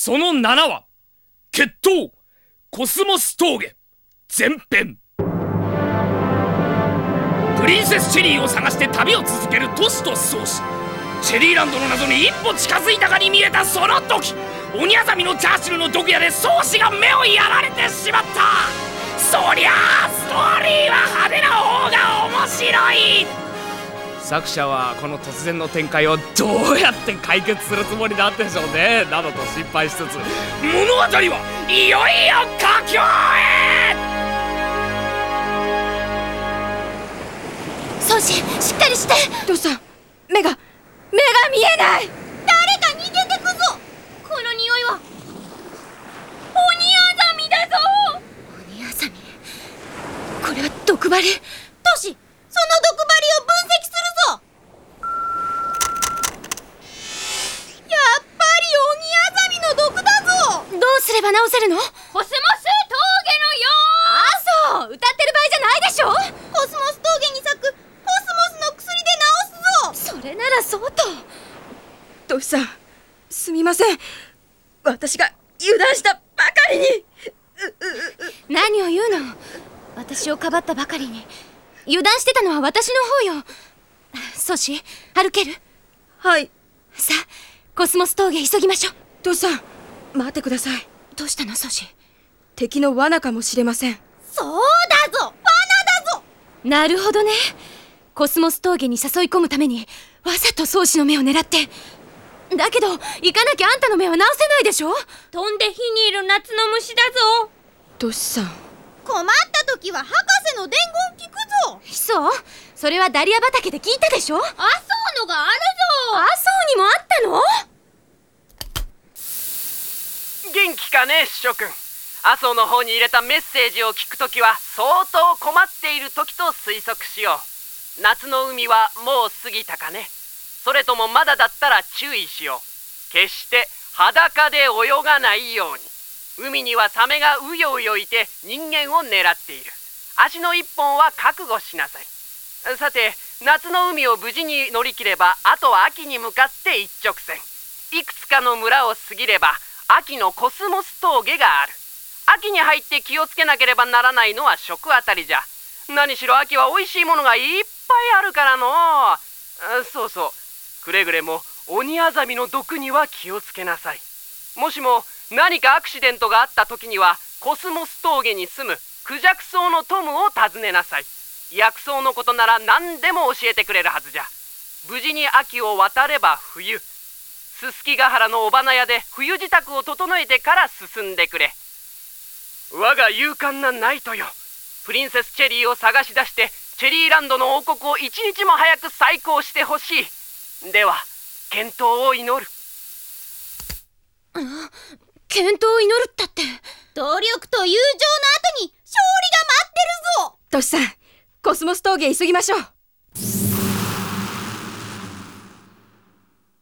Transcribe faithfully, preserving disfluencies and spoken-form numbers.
そのななわ決闘コスモス峠前編。プリンセスチェリーを探して旅を続けるトシとソウシ。チェリーランドの謎に一歩近づいたかに見えたその時、鬼アザミのチャーシュルの毒矢でソウシが目をやられてしまった。そりゃあストーリーは派手な方が面白い。作者はこの突然の展開をどうやって解決するつもりなんでしょうね、などと心配しつつ、物語はいよいよ佳境へ。 ソウシ、しっかりして。 どうした？目が目が見えない。 誰か逃げてくぞ。この匂いは鬼アザミだぞ。鬼アザミ、これは毒針。トシ、その毒針を分析するぞ。やっぱり鬼アザミの毒だぞ。どうすれば治せるの？コスモス峠のよー。あ、そう、歌ってる場合じゃないでしょ。コスモス峠に咲くコスモスの薬で治すぞ。それならそうと。 トシさん、すみません。私が油断したばかりに。 何を言うの。私をかばったばかりに。油断してたのは私の方よ。ソシ、歩ける？ はい。 さあ、コスモス峠急ぎましょう。 トシさん、待ってください。 どうしたのソシ？ 敵の罠かもしれません。 そうだぞ、罠だぞ。なるほどね。コスモス峠に誘い込むためにわざとソウシの目を狙って。だけど行かなきゃあんたの目は治せないでしょ。飛んで火にいる夏の虫だぞ。 トシさん、 困った時は博士の伝言聞くぞ。そう、それはダリア畑で聞いたでしょ。アソウのがあるぞ。アソウにもあったの？ 元気かね、師匠くん。アソウの方に入れたメッセージを聞くときは相当困っている時と推測しよう。夏の海はもう過ぎたかね。それともまだだったら注意しよう。決して裸で泳がないように。海にはサメがうようよいて人間を狙っている。足の一本は覚悟しなさい。さて、夏の海を無事に乗り切れば、あとは秋に向かって一直線。いくつかの村を過ぎれば秋のコスモス峠がある。秋に入って気をつけなければならないのは食あたりじゃ。何しろ秋は美味しいものがいっぱいあるからのう。そうそう、くれぐれも鬼アザミの毒には気をつけなさい。もしも何かアクシデントがあった時には、コスモス峠に住むクジャクソウのトムを訪ねなさい。薬草のことなら何でも教えてくれるはずじゃ。無事に秋を渡れば冬。すすきが原のお花屋で冬支度を整えてから進んでくれ。我が勇敢なナイトよ。プリンセスチェリーを探し出してチェリーランドの王国を一日も早く再興してほしい。では健闘を祈る。 健闘を祈るったって、努力と友情の後に勝利が待ってるぞ。 トシさん、コスモス峠急ぎましょう。